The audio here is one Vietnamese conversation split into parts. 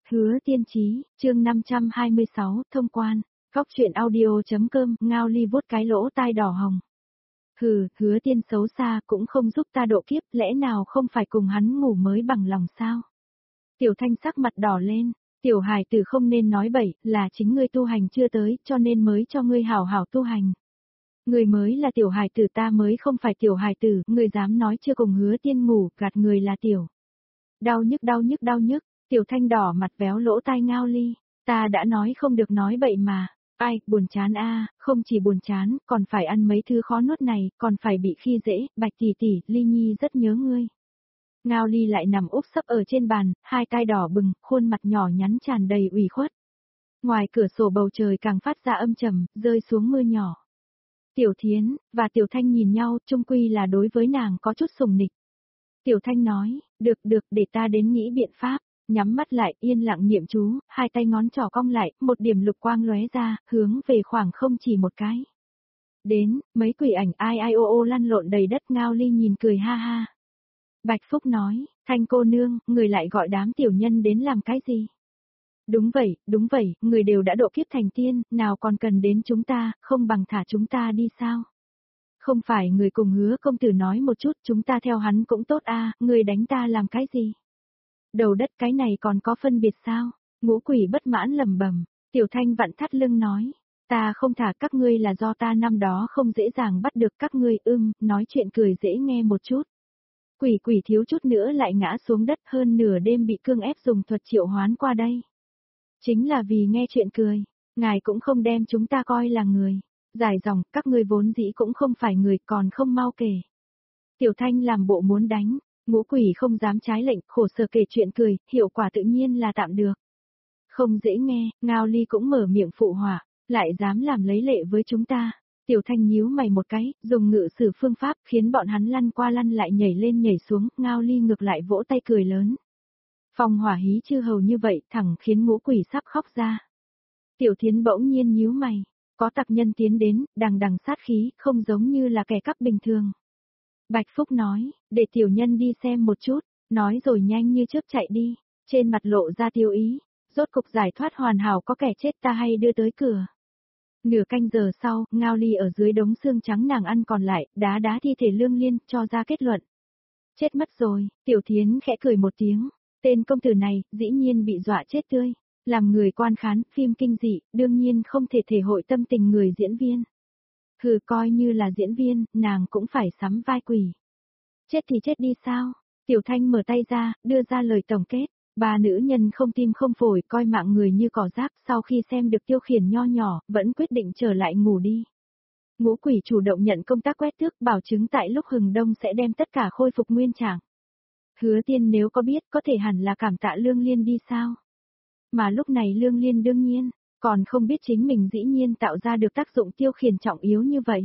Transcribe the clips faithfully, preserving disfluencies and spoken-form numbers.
Hứa Tiên Chí, chương năm trăm hai mươi sáu, thông quan, góc truyện audio.com, Ngao Ly vuốt cái lỗ tai đỏ hồng. Hừ, Hứa Tiên xấu xa cũng không giúp ta độ kiếp, lẽ nào không phải cùng hắn ngủ mới bằng lòng sao? Tiểu Thanh sắc mặt đỏ lên, tiểu hài tử không nên nói bậy, là chính ngươi tu hành chưa tới, cho nên mới cho ngươi hảo hảo tu hành. Người mới là tiểu hài tử, ta mới không phải tiểu hài tử, ngươi dám nói chưa cùng Hứa Tiên ngủ, gạt người là tiểu. Đau nhức đau nhức đau nhức. Tiểu Thanh đỏ mặt véo lỗ tai Ngao Ly, ta đã nói không được nói bậy mà, ai, buồn chán a, không chỉ buồn chán, còn phải ăn mấy thứ khó nuốt này, còn phải bị khi dễ, Bạch tỷ tỷ, Ly Nhi rất nhớ ngươi. Ngao Ly lại nằm úp sấp ở trên bàn, hai tai đỏ bừng, khuôn mặt nhỏ nhắn tràn đầy ủy khuất. Ngoài cửa sổ bầu trời càng phát ra âm trầm, rơi xuống mưa nhỏ. Tiểu Thiến và Tiểu Thanh nhìn nhau, chung quy là đối với nàng có chút sùng nịch. Tiểu Thanh nói, được được, để ta đến nghĩ biện pháp. Nhắm mắt lại, yên lặng niệm chú, hai tay ngón trỏ cong lại, một điểm lục quang lóe ra, hướng về khoảng không chỉ một cái. Đến, mấy quỷ ảnh ai ai ô ô lăn lộn đầy đất. Ngao Ly nhìn cười ha ha. Bạch Phúc nói, Thanh cô nương, người lại gọi đám tiểu nhân đến làm cái gì? Đúng vậy, đúng vậy, người đều đã độ kiếp thành tiên, nào còn cần đến chúng ta, không bằng thả chúng ta đi sao? Không phải người cùng Hứa công tử nói một chút, chúng ta theo hắn cũng tốt a, người đánh ta làm cái gì? Đầu đất, cái này còn có phân biệt sao? Ngũ quỷ bất mãn lầm bầm. Tiểu Thanh vặn thắt lưng nói, ta không thả các ngươi là do ta năm đó không dễ dàng bắt được các ngươi, ưm, nói chuyện cười dễ nghe một chút. Quỷ quỷ thiếu chút nữa lại ngã xuống đất, hơn nửa đêm bị cương ép dùng thuật triệu hoán qua đây. Chính là vì nghe chuyện cười, ngài cũng không đem chúng ta coi là người. Dài dòng, các ngươi vốn dĩ cũng không phải người, còn không mau kể. Tiểu Thanh làm bộ muốn đánh. Ngũ quỷ không dám trái lệnh, khổ sở kể chuyện cười, hiệu quả tự nhiên là tạm được. Không dễ nghe, Ngao Ly cũng mở miệng phụ họa, lại dám làm lấy lệ với chúng ta. Tiểu Thanh nhíu mày một cái, dùng ngự sử phương pháp khiến bọn hắn lăn qua lăn lại nhảy lên nhảy xuống, Ngao Ly ngược lại vỗ tay cười lớn. Phong hỏa hí chư hầu như vậy, thẳng khiến ngũ quỷ sắp khóc ra. Tiểu Thiến bỗng nhiên nhíu mày, có tặc nhân tiến đến, đằng đằng sát khí, không giống như là kẻ cắp bình thường. Bạch Phúc nói, để tiểu nhân đi xem một chút, nói rồi nhanh như chớp chạy đi, trên mặt lộ ra tiêu ý, rốt cục giải thoát hoàn hảo, có kẻ chết ta hay đưa tới cửa. Nửa canh giờ sau, Ngao Ly ở dưới đống xương trắng nàng ăn còn lại, đá đá thi thể Lương Liên, cho ra kết luận. Chết mất rồi, Tiểu Thiến khẽ cười một tiếng, tên công tử này, dĩ nhiên bị dọa chết tươi, làm người quan khán, phim kinh dị, đương nhiên không thể thể hội tâm tình người diễn viên. Hừ, coi như là diễn viên, nàng cũng phải sắm vai quỷ. Chết thì chết đi sao? Tiểu Thanh mở tay ra, đưa ra lời tổng kết. Ba nữ nhân không tim không phổi, coi mạng người như cỏ rác, sau khi xem được tiêu khiển nho nhỏ, vẫn quyết định trở lại ngủ đi. Ngũ quỷ chủ động nhận công tác quét tước, bảo chứng tại lúc hừng đông sẽ đem tất cả khôi phục nguyên trạng. Hứa Tiên nếu có biết, có thể hẳn là cảm tạ Lương Liên đi sao? Mà lúc này Lương Liên đương nhiên còn không biết chính mình dĩ nhiên tạo ra được tác dụng tiêu khiển trọng yếu như vậy.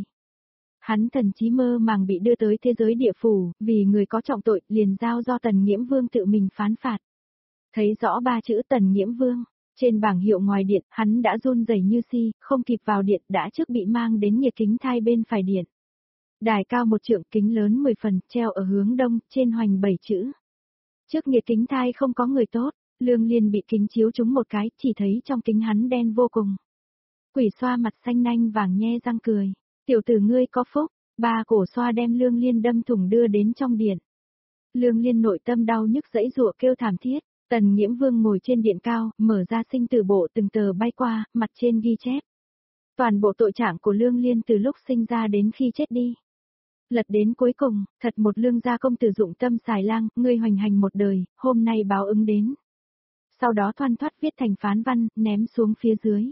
Hắn thần trí mơ màng bị đưa tới thế giới địa phủ, vì người có trọng tội, liền giao do Tần Nghiễm Vương tự mình phán phạt. Thấy rõ ba chữ Tần Nghiễm Vương, trên bảng hiệu ngoài điện, hắn đã run rẩy như si, không kịp vào điện, đã trước bị mang đến nhiệt kính thai bên phải điện. Đài cao một trượng, kính lớn mười phần, treo ở hướng đông, trên hoành bảy chữ. Trước nhiệt kính thai không có người tốt. Lương Liên bị kính chiếu trúng một cái, chỉ thấy trong kính hắn đen vô cùng. Quỷ xoa mặt xanh nanh vàng nhe răng cười. Tiểu tử ngươi có phúc, ba cổ xoa đem Lương Liên đâm thủng đưa đến trong điện. Lương Liên nội tâm đau nhức dãy giụa kêu thảm thiết. Tần Nghiễm Vương ngồi trên điện cao, mở ra sinh tử bộ từng tờ bay qua, mặt trên ghi chép. Toàn bộ tội trạng của Lương Liên từ lúc sinh ra đến khi chết đi. Lật đến cuối cùng, thật một lương gia công tử dụng tâm xài lang, ngươi hoành hành một đời, hôm nay báo ứng đến. Sau đó thoăn thoắt viết thành phán văn, ném xuống phía dưới.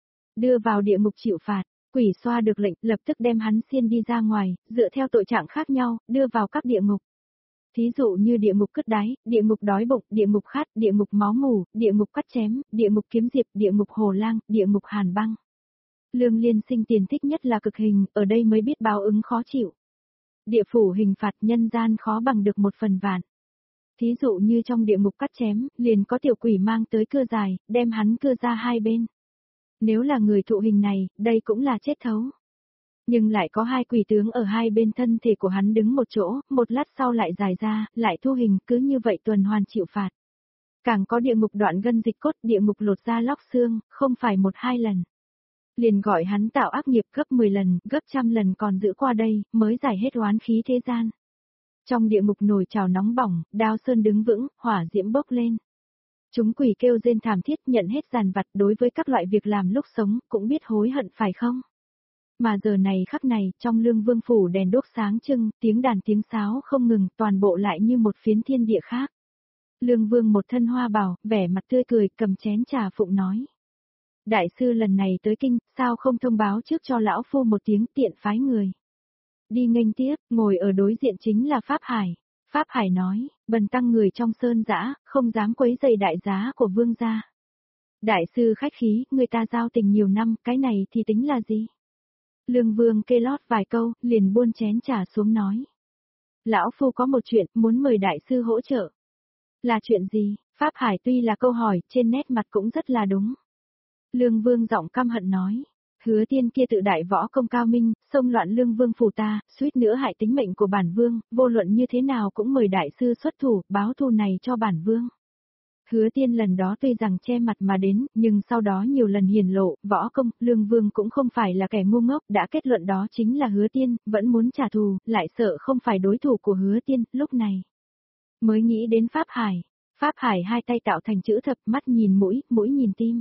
Đưa vào địa ngục chịu phạt, quỷ xoa được lệnh, lập tức đem hắn xiên đi ra ngoài, dựa theo tội trạng khác nhau, đưa vào các địa ngục. Thí dụ như địa ngục cứt đáy, địa ngục đói bụng, địa ngục khát, địa ngục máu mù, địa ngục cắt chém, địa ngục kiếm diệp, địa ngục hồ lang, địa ngục hàn băng. Lương Liên sinh tiền thích nhất là cực hình, ở đây mới biết báo ứng khó chịu. Địa phủ hình phạt nhân gian khó bằng được một phần vạn. Thí dụ như trong địa ngục cắt chém, liền có tiểu quỷ mang tới cưa dài, đem hắn cưa ra hai bên. Nếu là người thụ hình này, đây cũng là chết thấu. Nhưng lại có hai quỷ tướng ở hai bên thân thể của hắn đứng một chỗ, một lát sau lại dài ra, lại thu hình, cứ như vậy tuần hoàn chịu phạt. Càng có địa ngục đoạn gân dịch cốt, địa ngục lột da lóc xương, không phải một hai lần. Liền gọi hắn tạo ác nghiệp gấp mười lần, gấp trăm lần còn giữ qua đây, mới giải hết oán khí thế gian. Trong địa ngục nồi chảo nóng bỏng, đao sơn đứng vững, hỏa diễm bốc lên. Chúng quỷ kêu rên thảm thiết, nhận hết giàn vặt, đối với các loại việc làm lúc sống, cũng biết hối hận phải không? Mà giờ này khắc này, trong Lương Vương phủ đèn đuốc sáng trưng, tiếng đàn tiếng sáo không ngừng, toàn bộ lại như một phiến thiên địa khác. Lương Vương một thân hoa bào, vẻ mặt tươi cười, cầm chén trà phụng nói. Đại sư lần này tới kinh, sao không thông báo trước cho lão phu một tiếng, tiện phái người. Đi nghênh tiếp, ngồi ở đối diện chính là Pháp Hải. Pháp Hải nói, bần tăng người trong sơn dã, không dám quấy rầy đại giá của vương gia. Đại sư khách khí, người ta giao tình nhiều năm, cái này thì tính là gì? Lương Vương kê lót vài câu, liền buôn chén trà xuống nói. Lão phu có một chuyện, muốn mời đại sư hỗ trợ. Là chuyện gì? Pháp Hải tuy là câu hỏi, trên nét mặt cũng rất là đúng. Lương Vương giọng căm hận nói. Hứa Tiên kia tự đại võ công cao minh, xông loạn Lương Vương phủ ta, suýt nữa hại tính mệnh của bản vương, vô luận như thế nào cũng mời đại sư xuất thủ, báo thù này cho bản vương. Hứa Tiên lần đó tuy rằng che mặt mà đến, nhưng sau đó nhiều lần hiển lộ, võ công, Lương Vương cũng không phải là kẻ ngu ngốc, đã kết luận đó chính là Hứa Tiên, vẫn muốn trả thù, lại sợ không phải đối thủ của Hứa Tiên, lúc này. Mới nghĩ đến Pháp Hải. Pháp Hải hai tay tạo thành chữ thập, mắt nhìn mũi, mũi nhìn tim.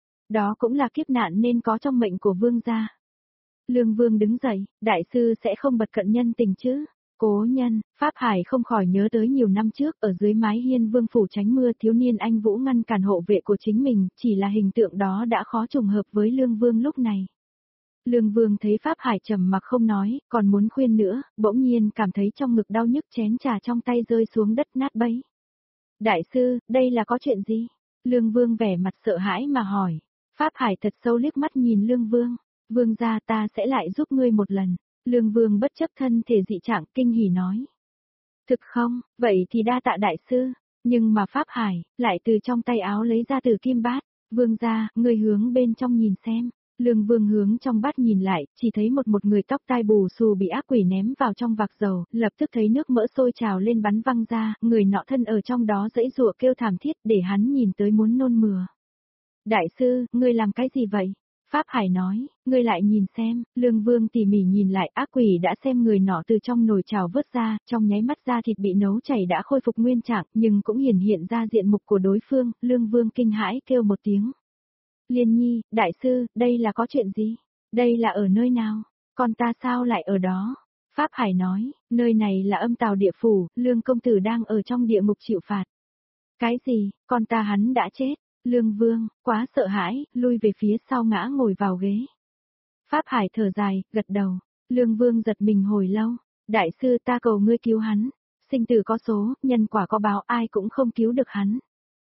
Đó cũng là kiếp nạn nên có trong mệnh của vương gia. Lương Vương đứng dậy, đại sư sẽ không bật cận nhân tình chứ. Cố nhân, Pháp Hải không khỏi nhớ tới nhiều năm trước, ở dưới mái hiên vương phủ tránh mưa, thiếu niên anh Vũ ngăn cản hộ vệ của chính mình, chỉ là hình tượng đó đã khó trùng hợp với Lương Vương lúc này. Lương Vương thấy Pháp Hải trầm mặc không nói, còn muốn khuyên nữa, bỗng nhiên cảm thấy trong ngực đau nhức, chén trà trong tay rơi xuống đất nát bấy. Đại sư, đây là có chuyện gì? Lương Vương vẻ mặt sợ hãi mà hỏi. Pháp Hải thật sâu liếc mắt nhìn Lương Vương. Vương gia, ta sẽ lại giúp ngươi một lần. Lương Vương bất chấp thân thể dị trạng, kinh hỉ nói. Thực không, vậy thì đa tạ đại sư. Nhưng mà Pháp Hải, lại từ trong tay áo lấy ra từ kim bát. Vương gia, ngươi hướng bên trong nhìn xem. Lương Vương hướng trong bát nhìn lại, chỉ thấy một một người tóc tai bù xù bị ác quỷ ném vào trong vạc dầu, lập tức thấy nước mỡ sôi trào lên bắn văng ra, người nọ thân ở trong đó dãy rụa kêu thảm thiết, để hắn nhìn tới muốn nôn mửa. Đại sư, ngươi làm cái gì vậy? Pháp Hải nói, ngươi lại nhìn xem. Lương Vương tỉ mỉ nhìn lại, ác quỷ đã xem người nọ từ trong nồi chảo vớt ra, trong nháy mắt da thịt bị nấu chảy đã khôi phục nguyên trạng, nhưng cũng hiển hiện ra diện mục của đối phương. Lương Vương kinh hãi kêu một tiếng. Liên Nhi, đại sư, đây là có chuyện gì? Đây là ở nơi nào? Con ta sao lại ở đó? Pháp Hải nói, nơi này là âm tào địa phủ, Lương công tử đang ở trong địa ngục chịu phạt. Cái gì, con ta hắn đã chết? Lương Vương, quá sợ hãi, lui về phía sau ngã ngồi vào ghế. Pháp Hải thở dài, gật đầu. Lương Vương giật mình hồi lâu. Đại sư, ta cầu ngươi cứu hắn. Sinh tử có số, nhân quả có báo, ai cũng không cứu được hắn.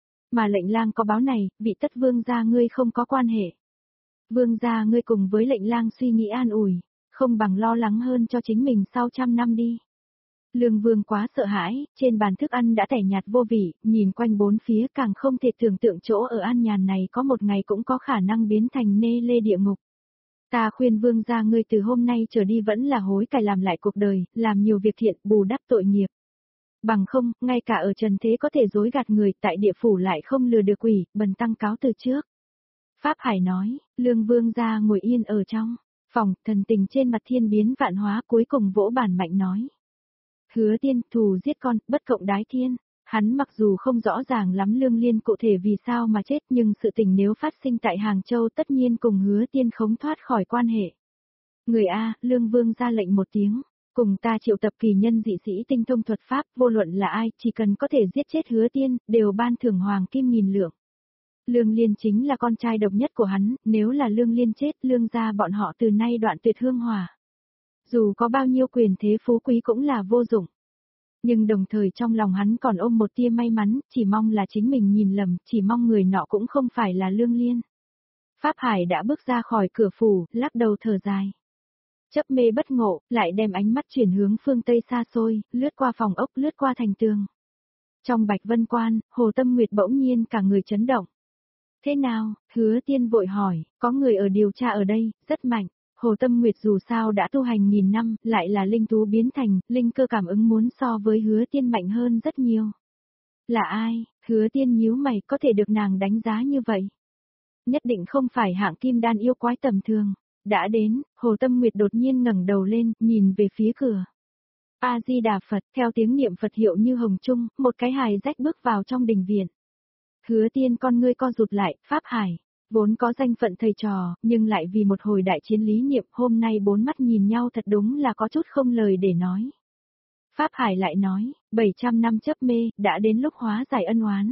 Mà lệnh lang có báo này, vị tất vương gia ngươi không có quan hệ. Vương gia ngươi cùng với lệnh lang suy nghĩ an ủi, không bằng lo lắng hơn cho chính mình sau trăm năm đi. Lương Vương quá sợ hãi, trên bàn thức ăn đã tẻ nhạt vô vị, nhìn quanh bốn phía càng không thể tưởng tượng chỗ ở an nhàn này có một ngày cũng có khả năng biến thành nê lê địa ngục. Ta khuyên vương gia ngươi từ hôm nay trở đi vẫn là hối cải làm lại cuộc đời, làm nhiều việc thiện, bù đắp tội nghiệp. Bằng không, ngay cả ở trần thế có thể dối gạt người, tại địa phủ lại không lừa được quỷ, bần tăng cáo từ trước. Pháp Hải nói, Lương Vương gia ngồi yên ở trong phòng, thần tình trên mặt thiên biến vạn hóa, cuối cùng vỗ bàn mạnh nói. Hứa Tiên, thù giết con, bất cộng đái thiên. Hắn mặc dù không rõ ràng lắm Lương Liên cụ thể vì sao mà chết, nhưng sự tình nếu phát sinh tại Hàng Châu tất nhiên cùng Hứa Tiên không thoát khỏi quan hệ. Người A, Lương Vương ra lệnh một tiếng, cùng ta triệu tập kỳ nhân dị sĩ tinh thông thuật pháp, vô luận là ai, chỉ cần có thể giết chết Hứa Tiên, đều ban thưởng hoàng kim nghìn lượng. Lương Liên chính là con trai độc nhất của hắn, nếu là Lương Liên chết, Lương gia bọn họ từ nay đoạn tuyệt hương hòa. Dù có bao nhiêu quyền thế phú quý cũng là vô dụng. Nhưng đồng thời trong lòng hắn còn ôm một tia may mắn, chỉ mong là chính mình nhìn lầm, chỉ mong người nọ cũng không phải là Lương Liên. Pháp Hải đã bước ra khỏi cửa phủ, lắc đầu thở dài. Chấp mê bất ngộ, lại đem ánh mắt chuyển hướng phương Tây xa xôi, lướt qua phòng ốc, lướt qua thành tường. Trong Bạch Vân Quan, Hồ Tâm Nguyệt bỗng nhiên cả người chấn động. Thế nào? Hứa Tiên vội hỏi, có người ở điều tra ở đây, rất mạnh. Hồ Tâm Nguyệt dù sao đã tu hành nghìn năm, lại là linh thú biến thành, linh cơ cảm ứng muốn so với Hứa Tiên mạnh hơn rất nhiều. Là ai? Hứa Tiên nhíu mày, có thể được nàng đánh giá như vậy. Nhất định không phải hạng kim đan yêu quái tầm thường. Đã đến, Hồ Tâm Nguyệt đột nhiên ngẩng đầu lên, nhìn về phía cửa. A-di-đà Phật, theo tiếng niệm Phật hiệu như hồng trung, một cái hài rách bước vào trong đình viện. Hứa Tiên con ngươi co rụt lại, Pháp Hải, vốn có danh phận thầy trò, nhưng lại vì một hồi đại chiến lý niệm hôm nay bốn mắt nhìn nhau thật đúng là có chút không lời để nói. Pháp Hải lại nói, bảy trăm năm chấp mê, đã đến lúc hóa giải ân oán.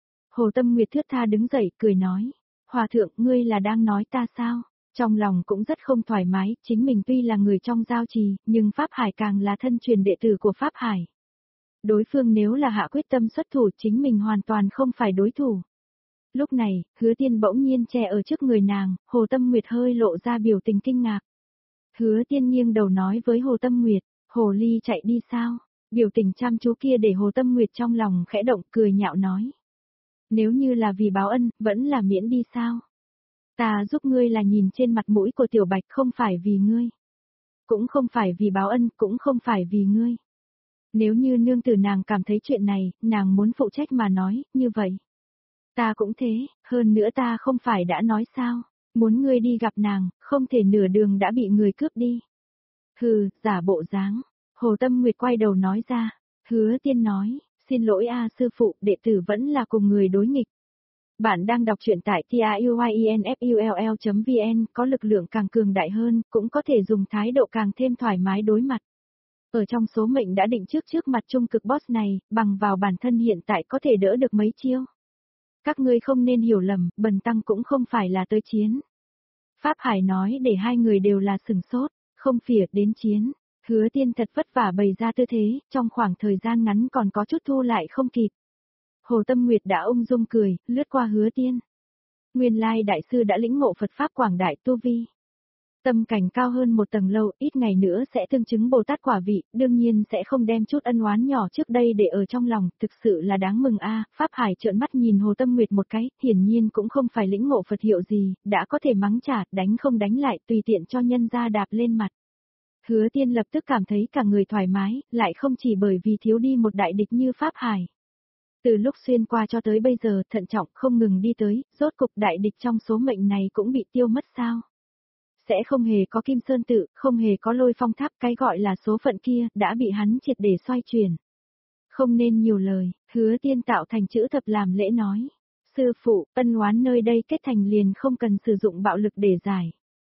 Hồ Tâm Nguyệt thướt tha đứng dậy, cười nói, Hòa thượng, ngươi là đang nói ta sao? Trong lòng cũng rất không thoải mái, chính mình tuy là người trong giao trì, nhưng Pháp Hải càng là thân truyền đệ tử của Pháp Hải. Đối phương nếu là hạ quyết tâm xuất thủ, chính mình hoàn toàn không phải đối thủ. Lúc này, Hứa Tiên bỗng nhiên che ở trước người nàng, Hồ Tâm Nguyệt hơi lộ ra biểu tình kinh ngạc. Hứa Tiên nghiêng đầu nói với Hồ Tâm Nguyệt, Hồ Ly chạy đi sao? Biểu tình chăm chú kia để Hồ Tâm Nguyệt trong lòng khẽ động, cười nhạo nói. Nếu như là vì báo ân, vẫn là miễn đi sao? Ta giúp ngươi là nhìn trên mặt mũi của Tiểu Bạch, không phải vì ngươi. Cũng không phải vì báo ân, cũng không phải vì ngươi. Nếu như nương tử nàng cảm thấy chuyện này, nàng muốn phụ trách mà nói, như vậy. Ta cũng thế, hơn nữa ta không phải đã nói sao, muốn ngươi đi gặp nàng, không thể nửa đường đã bị người cướp đi. Hừ, giả bộ dáng. Hồ Tâm Nguyệt quay đầu nói ra. Hứa Tiên nói, xin lỗi a sư phụ, đệ tử vẫn là cùng người đối nghịch. Bạn đang đọc truyện tại truyenfull chấm vn, có lực lượng càng cường đại hơn, cũng có thể dùng thái độ càng thêm thoải mái đối mặt. Ở trong số mệnh đã định trước trước mặt trung cực boss này, bằng vào bản thân hiện tại có thể đỡ được mấy chiêu. Các ngươi không nên hiểu lầm, Bần Tăng cũng không phải là tới chiến. Pháp Hải nói để hai người đều là sừng sốt, không phỉa đến chiến. Hứa Tiên thật vất vả bày ra tư thế, trong khoảng thời gian ngắn còn có chút thu lại không kịp. Hồ Tâm Nguyệt đã ung dung cười, lướt qua Hứa Tiên. Nguyên lai đại sư đã lĩnh ngộ Phật Pháp quảng đại tu vi. Tâm cảnh cao hơn một tầng lâu, ít ngày nữa sẽ tương chứng Bồ Tát quả vị, đương nhiên sẽ không đem chút ân oán nhỏ trước đây để ở trong lòng, thực sự là đáng mừng a. Pháp Hải trợn mắt nhìn Hồ Tâm Nguyệt một cái, hiển nhiên cũng không phải lĩnh ngộ Phật hiệu gì, đã có thể mắng trả, đánh không đánh lại, tùy tiện cho nhân gia đạp lên mặt. Hứa Tiên lập tức cảm thấy cả người thoải mái, lại không chỉ bởi vì thiếu đi một đại địch như Pháp Hải. Từ lúc xuyên qua cho tới bây giờ, thận trọng không ngừng đi tới, rốt cục đại địch trong số mệnh này cũng bị tiêu mất sao? Sẽ không hề có Kim Sơn Tự, không hề có Lôi Phong Tháp, cái gọi là số phận kia, đã bị hắn triệt để xoay chuyển. Không nên nhiều lời, Hứa Tiên tạo thành chữ thập làm lễ nói. Sư phụ, ân oán nơi đây kết thành liền không cần sử dụng bạo lực để giải.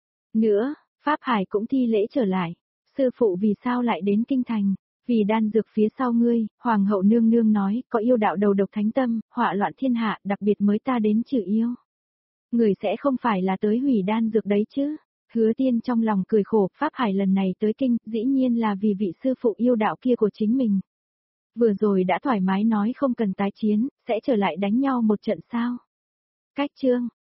Nữa, Pháp Hải cũng thi lễ trở lại. Sư phụ vì sao lại đến kinh thành? Vì đan dược phía sau ngươi, Hoàng hậu nương nương nói, có yêu đạo đầu độc thánh tâm, họa loạn thiên hạ, đặc biệt mới ta đến trừ yêu. Người sẽ không phải là tới hủy đan dược đấy chứ? Hứa Tiên trong lòng cười khổ, Pháp Hải lần này tới kinh, dĩ nhiên là vì vị sư phụ yêu đạo kia của chính mình. Vừa rồi đã thoải mái nói không cần tái chiến, sẽ trở lại đánh nhau một trận sao? Cách chương,